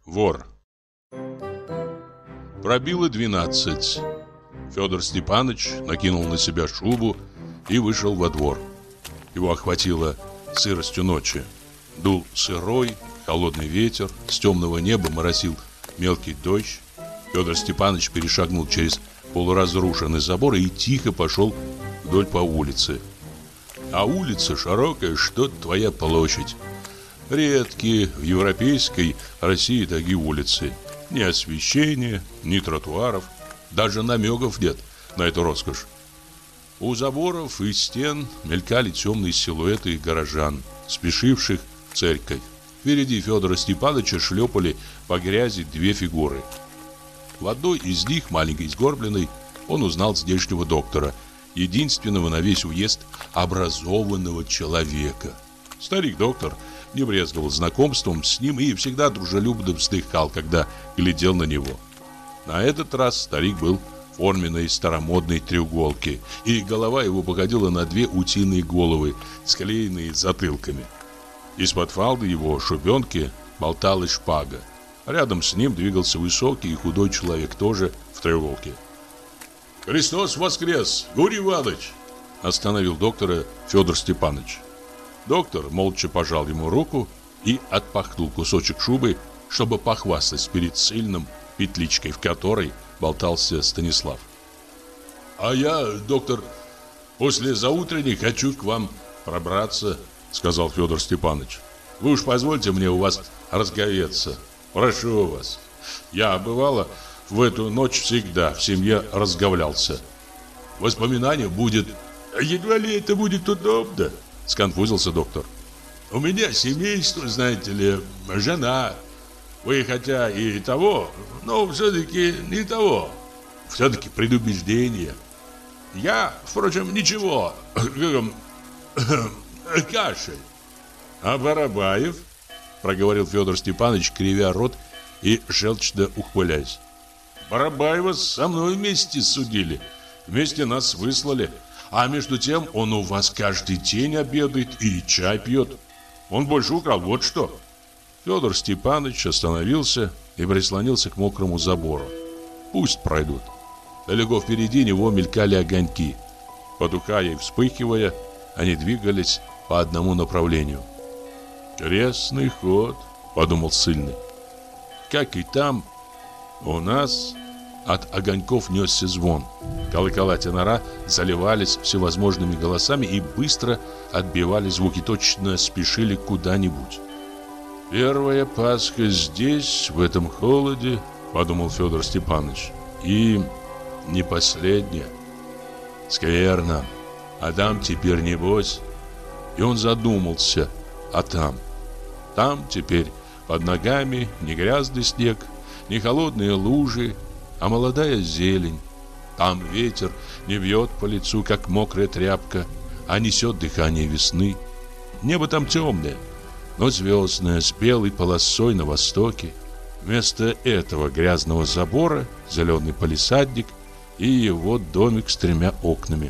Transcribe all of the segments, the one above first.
Вор. Пробило 12. Федор Степанович накинул на себя шубу и вышел во двор. Его охватило сыростью ночи. Дул сырой, холодный ветер, с темного неба моросил мелкий дождь. Федор Степанович перешагнул через полуразрушенный забор и тихо пошел вдоль по улице. А улица широкая, что твоя площадь. Редкие в европейской России такие улицы. Ни освещения, ни тротуаров, даже намеков нет на эту роскошь. У заборов и стен мелькали темные силуэты горожан, спешивших в церковь. Впереди Федора Степановича шлепали по грязи две фигуры. В одной из них, маленькой сгорбленной, он узнал здешнего доктора, единственного на весь уезд образованного человека. Старик-доктор не брезговал знакомством с ним и всегда дружелюбно вздыхал, когда глядел на него. На этот раз старик был в форменной старомодной треуголке, и голова его походила на две утиные головы, склеенные затылками. Из-под фалды его шубенки болталась шпага. Рядом с ним двигался высокий и худой человек, тоже в треуголке. «Христос воскрес, Гурий Иванович!» остановил доктора Федор Степанович. Доктор молча пожал ему руку и отпахнул кусочек шубы, чтобы похвастать перед сильным петличкой, в которой болтался Станислав. «А я, доктор, после заутренней хочу к вам пробраться», сказал Федор Степанович. «Вы уж позвольте мне у вас разговеться. Прошу вас. Я, бывало, в эту ночь всегда в семье разговлялся. Воспоминание будет... Едва ли это будет удобно», сконфузился доктор. «У меня семейство, знаете ли, жена. Вы хотя и того, но все-таки не того. Все-таки предубеждение. Я, впрочем, ничего. Кашель. А Барабаев?» проговорил Федор Степанович, кривя рот и желчно ухмыляясь. «Барабаева со мной вместе судили. Вместе нас выслали. А между тем он у вас каждый день обедает и чай пьет. Он больше украл, вот что». Федор Степанович остановился и прислонился к мокрому забору. Пусть пройдут. Далеко впереди него мелькали огоньки. Потухая и вспыхивая, они двигались по одному направлению. «Крестный ход», — подумал ссыльный. Как и там, у нас от огоньков несся звон. Колокола тенора заливались всевозможными голосами и быстро отбивали звуки, точно спешили куда-нибудь. «Первая Пасха здесь, в этом холоде», — подумал Федор Степанович, — «и не последняя. Скверно. А там теперь небось». И он задумался, а там? Там теперь под ногами не грязный снег, не холодные лужи, а молодая зелень. Там ветер не бьет по лицу, как мокрая тряпка, а несет дыхание весны. Небо там темное, но звездное, с белой полосой на востоке. Вместо этого грязного забора зеленый палисадник и его домик с 3 окнами.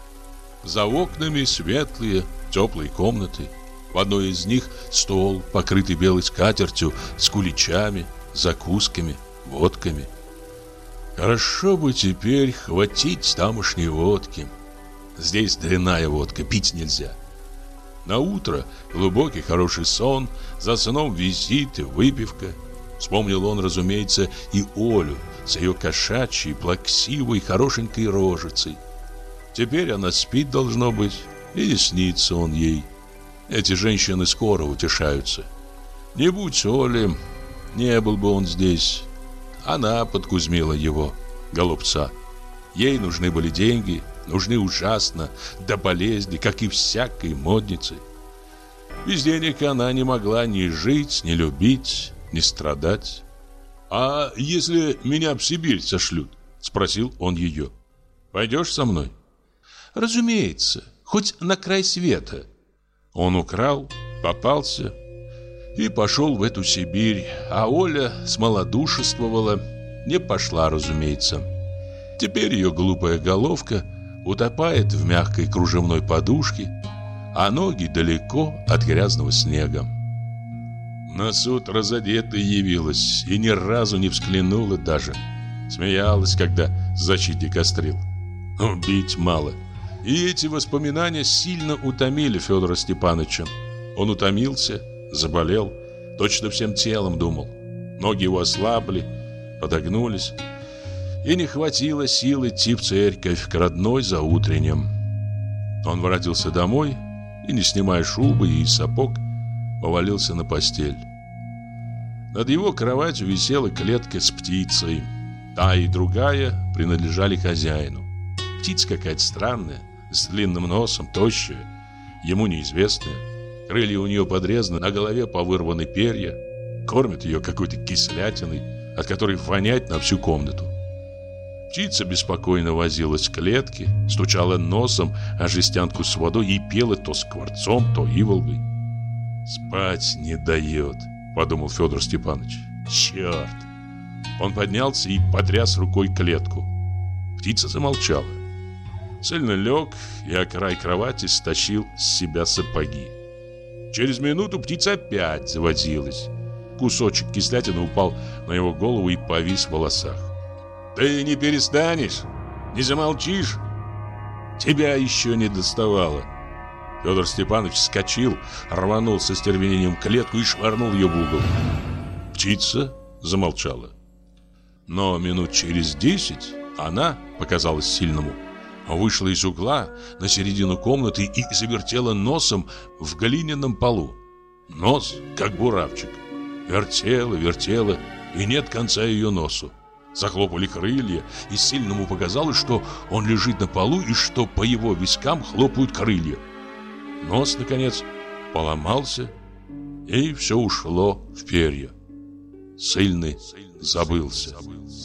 За окнами светлые, теплые комнаты. В одной из них стол, покрытый белой скатертью, с куличами, закусками, водками. Хорошо бы теперь хватить тамошней водки. Здесь дрянная водка, пить нельзя. На утро глубокий хороший сон, за сном визиты, выпивка. Вспомнил он, разумеется, и Олю с ее кошачьей, плаксивой, хорошенькой рожицей. Теперь она спит, должно быть, и не снится он ей. Эти женщины скоро утешаются. Не будь Оли, не был бы он здесь. Она подкузмила его, голубца. Ей нужны были деньги, нужны ужасно, до болезни, как и всякой моднице. Без денег она не могла ни жить, ни любить, ни страдать. «А если меня в Сибирь сошлют?» — спросил он ее. «Пойдешь со мной?» «Разумеется, хоть на край света». Он украл, попался и пошел в эту Сибирь, а Оля смолодушествовала, не пошла, разумеется. Теперь ее глупая головка утопает в мягкой кружевной подушке, а ноги далеко от грязного снега. На суд разодетая явилась и ни разу не взглянула даже. Смеялась, когда защитник острил. Убить мало. И эти воспоминания сильно утомили Федора Степановича. Он утомился, заболел, точно всем телом думал. Ноги его ослабли, подогнулись. И не хватило сил идти в церковь к родной за утреннем. Он воротился домой и, не снимая шубы и сапог, повалился на постель. Над его кроватью висела клетка с птицей. Та и другая принадлежали хозяину. Птица какая-то странная, с длинным носом, тощая, ему неизвестная. Крылья у нее подрезаны, на голове повырваны перья. Кормят ее какой-то кислятиной, от которой вонять на всю комнату. Птица беспокойно возилась в клетке, стучала носом о жестянку с водой и пела то скворцом, то иволгой. «Спать не дает», — подумал Федор Степанович. «Черт!» Он поднялся и потряс рукой клетку. Птица замолчала. Сильно лег и о край кровати стащил с себя сапоги. Через минуту птица опять завозилась. Кусочек кислятины упал на его голову и повис в волосах. «Ты не перестанешь? Не замолчишь? Тебя еще не доставало». Федор Степанович вскочил, рванул со стервенением клетку и швырнул ее в угол. Птица замолчала. Но минут через 10 она, показалась сильному, вышла из угла на середину комнаты и завертела носом в глиняном полу. Нос, как буравчик. Вертела, вертела, и нет конца ее носу. Захлопали крылья, и сильному показалось, что он лежит на полу и что по его вискам хлопают крылья. Нос, наконец, поломался, и все ушло в перья. Сильный забылся.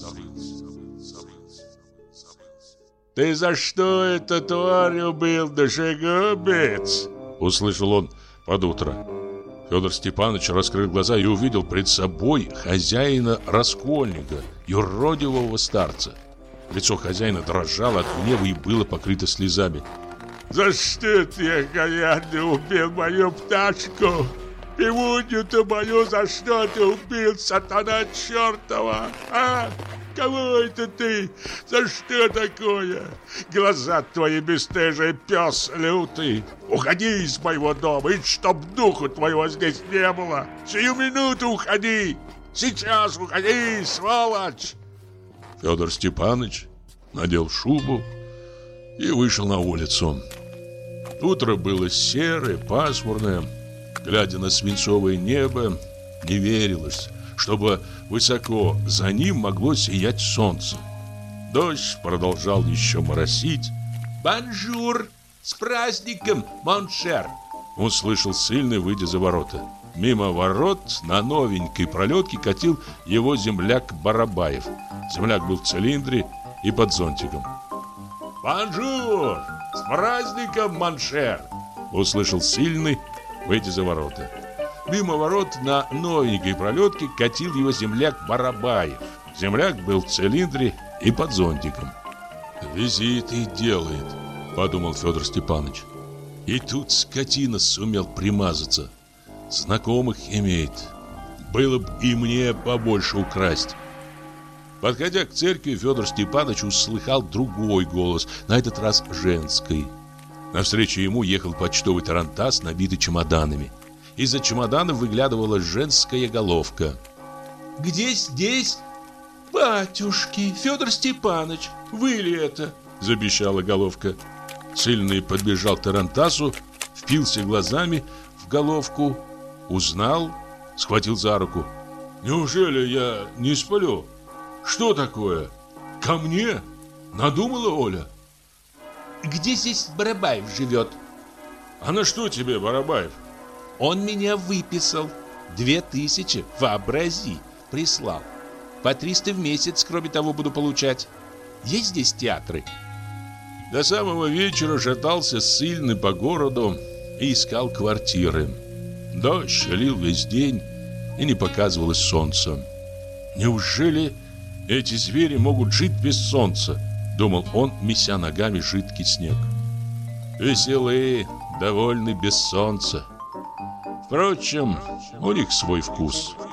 «Ты за что это, тварь, убил душегубец?» — услышал он под утро. Федор Степанович раскрыл глаза и увидел пред собой хозяина Раскольника, юродивого старца. Лицо хозяина дрожало от гнева и было покрыто слезами. «За что ты, окаянный, убил мою пташку? Пивунью-то мою за что ты убил, сатана чертова? А? Кого это ты? За что такое? Глаза твои бесстыжие, пес лютый! Уходи из моего дома, и чтоб духу твоего здесь не было! Сию минуту уходи! Сейчас уходи, сволочь!» Федор Степанович надел шубу и вышел на улицу. Утро было серое, пасмурное. Глядя на свинцовое небо, не верилось, чтобы высоко за ним могло сиять солнце. Дождь продолжал еще моросить. «Бонжур! С праздником, моншер!» услышал сильный, выйдя за ворота. Мимо ворот на новенькой пролетке катил его земляк Барабаев. Земляк был в цилиндре и под зонтиком. «Бонжур! С праздником, моншер!» услышал сильный, выйдя за ворота. Мимо ворот на новенькой пролетке катил его земляк Барабаев. Земляк был в цилиндре и под зонтиком. «Визиты делает», — подумал Федор Степанович. И тут скотина сумел примазаться. Знакомых имеет. Было бы и мне побольше украсть. Подходя к церкви, Федор Степанович услыхал другой голос, на этот раз женский. Навстречу ему ехал почтовый тарантас, набитый чемоданами. Из-за чемоданов выглядывала женская головка. «Где здесь?» «Батюшки, Федор Степанович, вы ли это?» – забещала головка. Сильный подбежал к тарантасу, впился глазами в головку, узнал, схватил за руку. «Неужели я не сплю? Что такое? Ко мне? Надумала Оля?» «Где здесь Барабаев живет?» «А на что тебе Барабаев?» «Он меня выписал. 2000, вообрази, прислал. По 300 в месяц, кроме того, буду получать. Есть здесь театры?» До самого вечера шатался сильный по городу и искал квартиры. Дождь лил весь день, и не показывалось солнца. «Неужели эти звери могут жить без солнца?» — думал он, меся ногами жидкий снег. «Веселые, довольны без солнца». Впрочем, у них свой вкус.